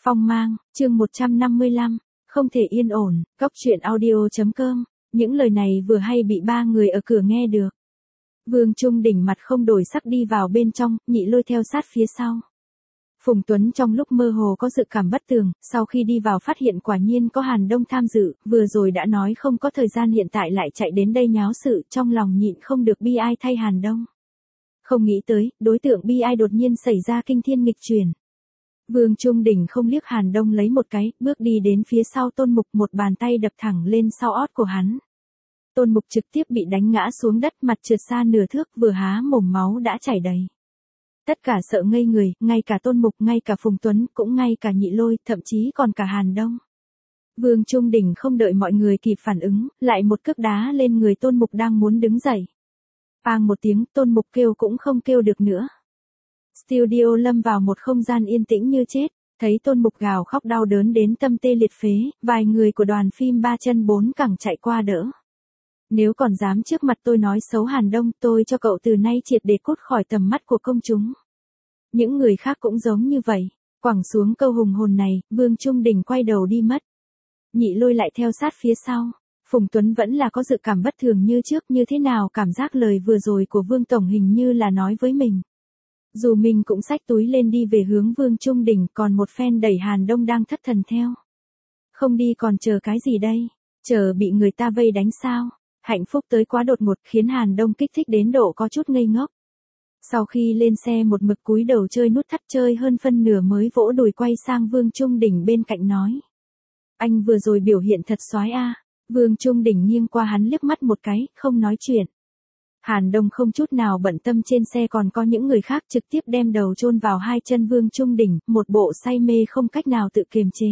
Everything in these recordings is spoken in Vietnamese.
Phong mang, chương 155, không thể yên ổn, góc truyện audio.com, những lời này vừa hay bị ba người ở cửa nghe được. Vương Trung Đỉnh mặt không đổi sắc đi vào bên trong, Nhị Lôi theo sát phía sau. Phùng Tuấn trong lúc mơ hồ có dự cảm bất tường, sau khi đi vào phát hiện quả nhiên có Hàn Đông tham dự, vừa rồi đã nói không có thời gian hiện tại lại chạy đến đây nháo sự, trong lòng nhịn không được bi ai thay Hàn Đông. Không nghĩ tới, đối tượng bi ai đột nhiên xảy ra kinh thiên nghịch chuyển. Vương Trung Đỉnh không liếc Hàn Đông lấy một cái, bước đi đến phía sau Tôn Mục, một bàn tay đập thẳng lên sau ót của hắn. Tôn Mục trực tiếp bị đánh ngã xuống đất, mặt trượt xa nửa thước, vừa há mồm máu đã chảy đầy. Tất cả sợ ngây người, ngay cả Tôn Mục, ngay cả Phùng Tuấn, cũng ngay cả Nhị Lôi, thậm chí còn cả Hàn Đông. Vương Trung Đỉnh không đợi mọi người kịp phản ứng, lại một cước đá lên người Tôn Mục đang muốn đứng dậy. Bang một tiếng, Tôn Mục kêu cũng không kêu được nữa. Studio lâm vào một không gian yên tĩnh như chết, thấy Tôn Mục gào khóc đau đớn đến tâm tê liệt phế, vài người của đoàn phim ba chân bốn cẳng chạy qua đỡ. Nếu còn dám trước mặt tôi nói xấu Hàn Đông, tôi cho cậu từ nay triệt để cút khỏi tầm mắt của công chúng. Những người khác cũng giống như vậy. Quẳng xuống câu hùng hồn này, Vương Trung Đỉnh quay đầu đi mất. Nhị Lôi lại theo sát phía sau. Phùng Tuấn vẫn là có dự cảm bất thường như trước, như thế nào cảm giác lời vừa rồi của Vương Tổng hình như là nói với mình. Dù mình cũng xách túi lên đi về hướng Vương Trung Đỉnh, còn một phen đẩy Hàn Đông đang thất thần theo. Không đi còn chờ cái gì đây? Chờ bị người ta vây đánh sao? Hạnh phúc tới quá đột ngột khiến Hàn Đông kích thích đến độ có chút ngây ngốc. Sau khi lên xe một mực cúi đầu chơi nút thắt, chơi hơn phân nửa mới vỗ đùi quay sang Vương Trung Đỉnh bên cạnh nói. Anh vừa rồi biểu hiện thật soái a. Vương Trung Đỉnh nghiêng qua hắn liếc mắt một cái, không nói chuyện. Hàn Đông không chút nào bận tâm trên xe còn có những người khác, trực tiếp đem đầu chôn vào hai chân Vương Trung Đỉnh, một bộ say mê không cách nào tự kiềm chế.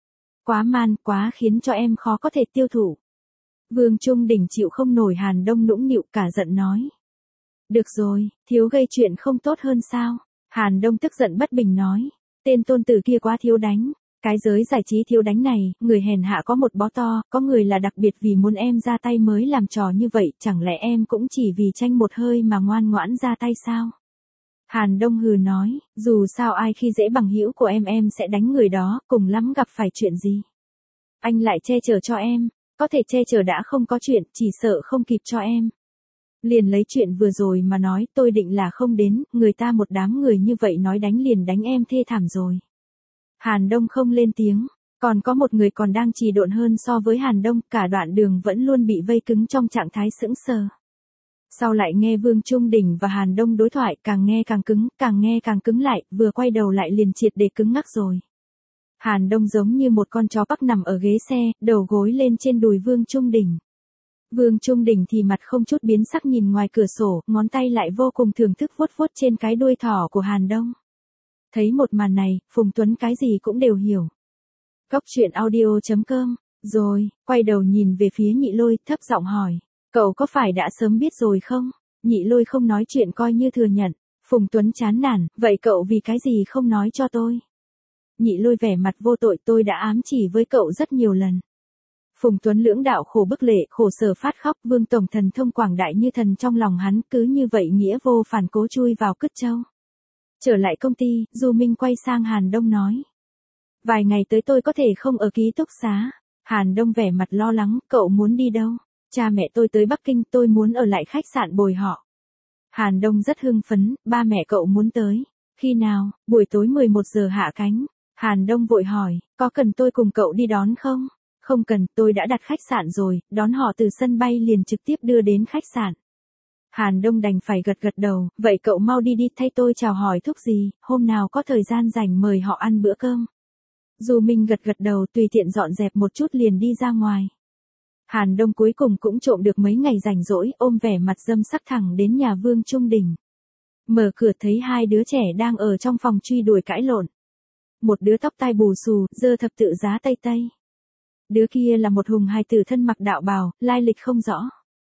Quá man, quá khiến cho em khó có thể tiêu thụ. Vương Trung Đỉnh chịu không nổi Hàn Đông nũng nịu, cả giận nói. Được rồi, thiếu gây chuyện không tốt hơn sao? Hàn Đông tức giận bất bình nói. Tên tôn tử kia quá thiếu đánh. Cái giới giải trí thiếu đánh này, người hèn hạ có một bó to, có người là đặc biệt vì muốn em ra tay mới làm trò như vậy, chẳng lẽ em cũng chỉ vì tranh một hơi mà ngoan ngoãn ra tay sao? Hàn Đông hừ nói, dù sao ai khi dễ bằng hữu của em sẽ đánh người đó, cùng lắm gặp phải chuyện gì. Anh lại che chở cho em, có thể che chở đã không có chuyện, chỉ sợ không kịp cho em. Liền lấy chuyện vừa rồi mà nói, tôi định là không đến, người ta một đám người như vậy nói đánh liền đánh em thê thảm rồi. Hàn Đông không lên tiếng, còn có một người còn đang trì độn hơn so với Hàn Đông, cả đoạn đường vẫn luôn bị vây cứng trong trạng thái sững sờ. Sau lại nghe Vương Trung Đỉnh và Hàn Đông đối thoại, càng nghe càng cứng lại, vừa quay đầu lại liền triệt để cứng ngắc rồi. Hàn Đông giống như một con chó bắc nằm ở ghế xe, đầu gối lên trên đùi Vương Trung Đỉnh. Vương Trung Đỉnh thì mặt không chút biến sắc nhìn ngoài cửa sổ, ngón tay lại vô cùng thưởng thức vuốt vuốt trên cái đuôi thỏ của Hàn Đông. Thấy một màn này, Phùng Tuấn cái gì cũng đều hiểu. Góc truyện audio.com, rồi, quay đầu nhìn về phía Nhị Lôi, thấp giọng hỏi. Cậu có phải đã sớm biết rồi không? Nhị Lôi không nói chuyện coi như thừa nhận. Phùng Tuấn chán nản, vậy cậu vì cái gì không nói cho tôi? Nhị Lôi vẻ mặt vô tội, tôi đã ám chỉ với cậu rất nhiều lần. Phùng Tuấn lưỡng đạo khổ bức lệ, khổ sở phát khóc, Vương Tổng thần thông quảng đại như thần trong lòng hắn, cứ như vậy nghĩa vô phản cố chui vào cứt trâu. Trở lại công ty, Du Minh quay sang Hàn Đông nói. Vài ngày tới tôi có thể không ở ký túc xá. Hàn Đông vẻ mặt lo lắng, cậu muốn đi đâu? Cha mẹ tôi tới Bắc Kinh, tôi muốn ở lại khách sạn bồi họ. Hàn Đông rất hưng phấn, ba mẹ cậu muốn tới. Khi nào? Buổi tối 11 giờ hạ cánh. Hàn Đông vội hỏi, có cần tôi cùng cậu đi đón không? Không cần, tôi đã đặt khách sạn rồi, đón họ từ sân bay liền trực tiếp đưa đến khách sạn. Hàn Đông đành phải gật đầu, vậy cậu mau đi thay tôi chào hỏi thúc gì, hôm nào có thời gian rảnh mời họ ăn bữa cơm. Du Minh gật đầu, tùy tiện dọn dẹp một chút liền đi ra ngoài. Hàn Đông cuối cùng cũng trộm được mấy ngày rảnh rỗi, ôm vẻ mặt dâm sắc thẳng đến nhà Vương Trung Đỉnh. Mở cửa thấy hai đứa trẻ đang ở trong phòng truy đuổi cãi lộn. Một đứa tóc tai bù xù, giơ thập tự giá Tây. Đứa kia là một hùng hài tử thân mặc đạo bào, lai lịch không rõ.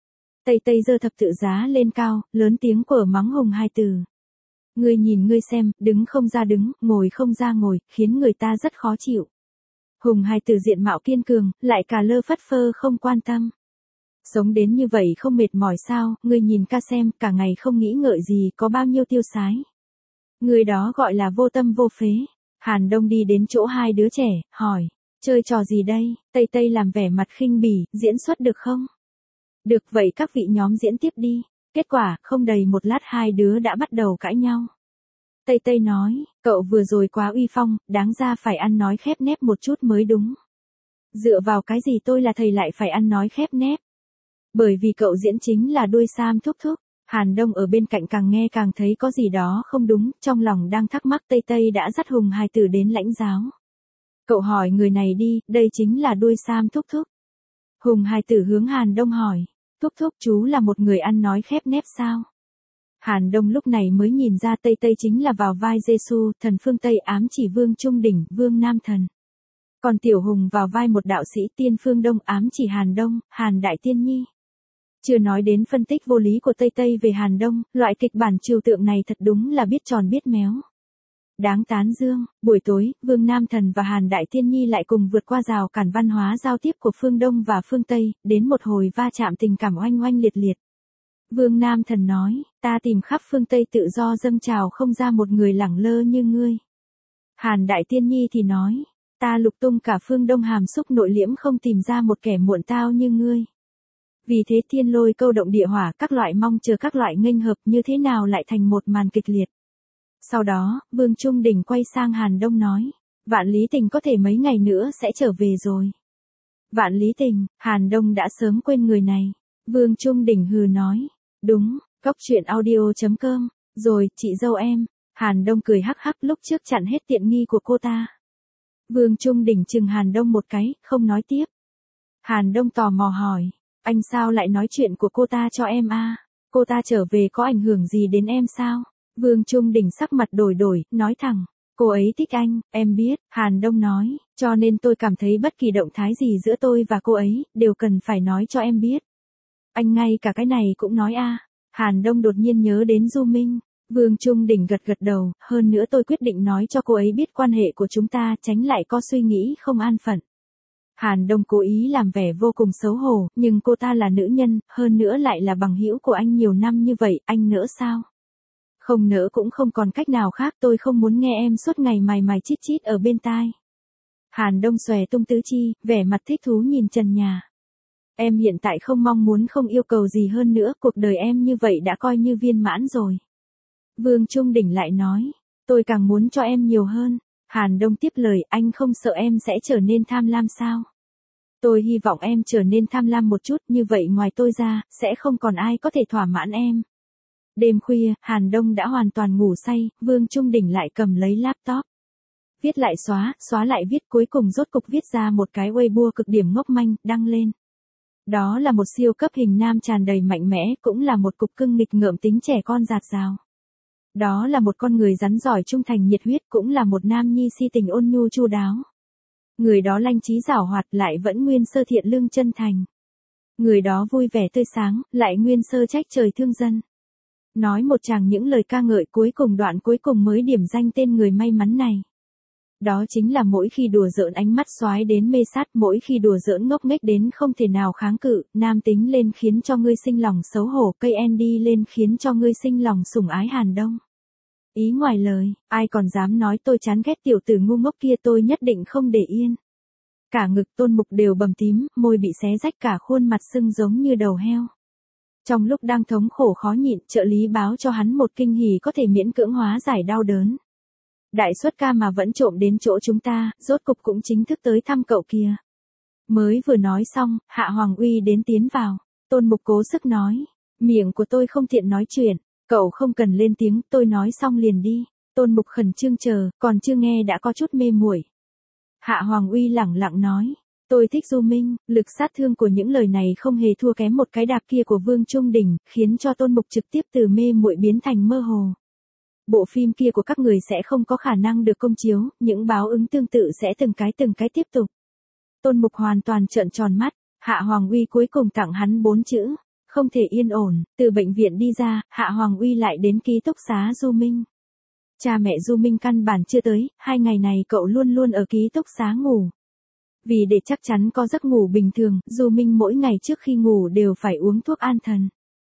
Tây giơ thập tự giá lên cao, lớn tiếng quở mắng hùng hài tử. Ngươi nhìn ngươi xem, đứng không ra đứng, ngồi không ra ngồi, khiến người ta rất khó chịu. Hùng hài tử diện mạo kiên cường, lại cà lơ phất phơ không quan tâm. Sống đến như vậy không mệt mỏi sao, ngươi nhìn ca xem, cả ngày không nghĩ ngợi gì, có bao nhiêu tiêu sái. Người đó gọi là vô tâm vô phế. Hàn Đông đi đến chỗ hai đứa trẻ, hỏi, chơi trò gì đây? Tây Tây làm vẻ mặt khinh bỉ, diễn xuất được không? Được vậy các vị nhóm diễn tiếp đi. Kết quả, không đầy một lát hai đứa đã bắt đầu cãi nhau. Tây Tây nói, cậu vừa rồi quá uy phong, đáng ra phải ăn nói khép nép một chút mới đúng. Dựa vào cái gì tôi là thầy lại phải ăn nói khép nép? Bởi vì cậu diễn chính là đuôi Sam thúc thúc. Hàn Đông ở bên cạnh càng nghe càng thấy có gì đó không đúng, trong lòng đang thắc mắc Tây Tây đã dắt Hùng hài tử đến lãnh giáo. Cậu hỏi người này đi, đây chính là đuôi Sam thúc thúc. Hùng hài tử hướng Hàn Đông hỏi, thúc thúc chú là một người ăn nói khép nép sao? Hàn Đông lúc này mới nhìn ra Tây Tây chính là vào vai Giêsu, thần phương Tây ám chỉ Vương Trung Đỉnh, Vương Nam Thần. Còn Tiểu Hùng vào vai một đạo sĩ tiên phương Đông ám chỉ Hàn Đông, Hàn Đại Tiên Nhi. Chưa nói đến phân tích vô lý của Tây Tây về Hàn Đông, loại kịch bản trừu tượng này thật đúng là biết tròn biết méo. Đáng tán dương, buổi tối, Vương Nam Thần và Hàn Đại Tiên Nhi lại cùng vượt qua rào cản văn hóa giao tiếp của phương Đông và phương Tây, đến một hồi va chạm tình cảm oanh oanh liệt liệt. Vương Nam Thần nói, ta tìm khắp phương Tây tự do dâng trào không ra một người lẳng lơ như ngươi. Hàn Đại Tiên Nhi thì nói, ta lục tung cả phương Đông hàm xúc nội liễm không tìm ra một kẻ muộn tao như ngươi. Vì thế thiên lôi câu động địa hỏa các loại mong chờ các loại nghênh hợp như thế nào lại thành một màn kịch liệt. Sau đó, Vương Trung Đỉnh quay sang Hàn Đông nói, Vạn Lý Tình có thể mấy ngày nữa sẽ trở về rồi. Vạn Lý Tình, Hàn Đông đã sớm quên người này. Vương Trung Đỉnh hừ nói, đúng, cóc truyện audio.com, rồi, chị dâu em. Hàn Đông cười hắc hắc lúc trước chặn hết tiện nghi của cô ta. Vương Trung Đỉnh chừng Hàn Đông một cái, không nói tiếp. Hàn Đông tò mò hỏi, anh sao lại nói chuyện của cô ta cho em à? Cô ta trở về có ảnh hưởng gì đến em sao? Vương Trung Đỉnh sắc mặt đổi đổi, nói thẳng, cô ấy thích anh, em biết. Hàn Đông nói, cho nên tôi cảm thấy bất kỳ động thái gì giữa tôi và cô ấy, đều cần phải nói cho em biết. Anh ngay cả cái này cũng nói à? Hàn Đông đột nhiên nhớ đến Du Minh. Vương Trung Đỉnh gật gật đầu, hơn nữa tôi quyết định nói cho cô ấy biết quan hệ của chúng ta, tránh lại có suy nghĩ không an phận. Hàn Đông cố ý làm vẻ vô cùng xấu hổ, nhưng cô ta là nữ nhân, hơn nữa lại là bằng hữu của anh nhiều năm như vậy, anh nỡ sao? Không nỡ cũng không còn cách nào khác, tôi không muốn nghe em suốt ngày mài mài chít chít ở bên tai. Hàn Đông xòe tung tứ chi, vẻ mặt thích thú nhìn trần nhà. Em hiện tại không mong muốn không yêu cầu gì hơn nữa, cuộc đời em như vậy đã coi như viên mãn rồi. Vương Trung Đỉnh lại nói, tôi càng muốn cho em nhiều hơn. Hàn Đông tiếp lời, anh không sợ em sẽ trở nên tham lam sao? Tôi hy vọng em trở nên tham lam một chút, như vậy ngoài tôi ra, sẽ không còn ai có thể thỏa mãn em. Đêm khuya, Hàn Đông đã hoàn toàn ngủ say, Vương Trung Đỉnh lại cầm lấy laptop. Viết lại xóa lại viết, cuối cùng rốt cục viết ra một cái Weibo cực điểm ngốc manh, đăng lên. Đó là một siêu cấp hình nam tràn đầy mạnh mẽ, cũng là một cục cưng nghịch ngợm tính trẻ con dạt dào. Đó là một con người rắn giỏi trung thành nhiệt huyết, cũng là một nam nhi si tình ôn nhu chu đáo. Người đó lanh trí giảo hoạt lại vẫn nguyên sơ thiện lương chân thành. Người đó vui vẻ tươi sáng, lại nguyên sơ trách trời thương dân. Nói một tràng những lời ca ngợi, cuối cùng đoạn cuối cùng mới điểm danh tên người may mắn này. Đó chính là mỗi khi đùa giỡn ánh mắt xoái đến mê sát, mỗi khi đùa giỡn ngốc nghếch đến không thể nào kháng cự, nam tính lên khiến cho ngươi sinh lòng xấu hổ, cây Andy lên khiến cho ngươi sinh lòng sủng ái. Hàn Đông. Ý ngoài lời, ai còn dám nói tôi chán ghét tiểu tử ngu ngốc kia, tôi nhất định không để yên. Cả ngực Tôn Mục đều bầm tím, môi bị xé rách, cả khuôn mặt sưng giống như đầu heo. Trong lúc đang thống khổ khó nhịn, trợ lý báo cho hắn một kinh hỉ có thể miễn cưỡng hóa giải đau đớn. Đại xuất ca mà vẫn trộm đến chỗ chúng ta, rốt cục cũng chính thức tới thăm cậu kìa. Mới vừa nói xong, Hạ Hoàng Uy đến tiến vào. Tôn Mục cố sức nói, miệng của tôi không tiện nói chuyện, cậu không cần lên tiếng, tôi nói xong liền đi. Tôn Mục khẩn trương chờ, còn chưa nghe đã có chút mê muội. Hạ Hoàng Uy lẳng lặng nói, tôi thích Du Minh, lực sát thương của những lời này không hề thua kém một cái đạp kia của Vương Trung Đỉnh, khiến cho Tôn Mục trực tiếp từ mê muội biến thành mơ hồ. Bộ phim kia của các người sẽ không có khả năng được công chiếu, những báo ứng tương tự sẽ từng cái tiếp tục. Tôn Mục hoàn toàn trợn tròn mắt, Hạ Hoàng Uy cuối cùng tặng hắn 4 chữ, không thể yên ổn. Từ bệnh viện đi ra, Hạ Hoàng Uy lại đến ký túc xá Du Minh. Cha mẹ Du Minh căn bản chưa tới, 2 ngày này cậu luôn luôn ở ký túc xá ngủ. Vì để chắc chắn có giấc ngủ bình thường, Du Minh mỗi ngày trước khi ngủ đều phải uống thuốc an thần.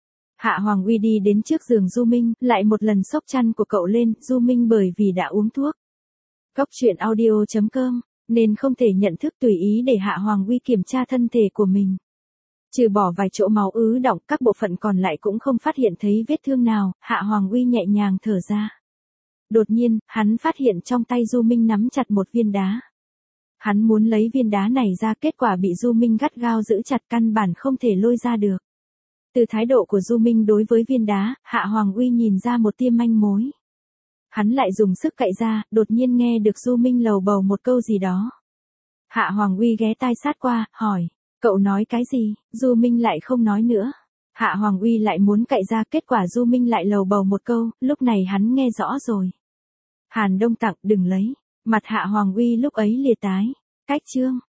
Hạ Hoàng Uy đi đến trước giường Du Minh, lại một lần xốc chăn của cậu lên, Du Minh bởi vì đã uống thuốc. Cóc truyện audio.com, nên không thể nhận thức tùy ý để Hạ Hoàng Uy kiểm tra thân thể của mình. Trừ bỏ vài chỗ máu ứ đọng, các bộ phận còn lại cũng không phát hiện thấy vết thương nào, Hạ Hoàng Uy nhẹ nhàng thở ra. Đột nhiên, hắn phát hiện trong tay Du Minh nắm chặt một viên đá. Hắn muốn lấy viên đá này ra, kết quả bị Du Minh gắt gao giữ chặt, căn bản không thể lôi ra được. Từ thái độ của Du Minh đối với viên đá, Hạ Hoàng Uy nhìn ra một tia manh mối. Hắn lại dùng sức cạy ra, đột nhiên nghe được Du Minh lầu bầu một câu gì đó. Hạ Hoàng Uy ghé tai sát qua, hỏi, cậu nói cái gì? Du Minh lại không nói nữa. Hạ Hoàng Uy lại muốn cạy ra, kết quả Du Minh lại lầu bầu một câu, lúc này hắn nghe rõ rồi. Hàn Đông Tặng, đừng lấy. Mặt Hạ Hoàng Uy lúc ấy lìa tái. Cách chương.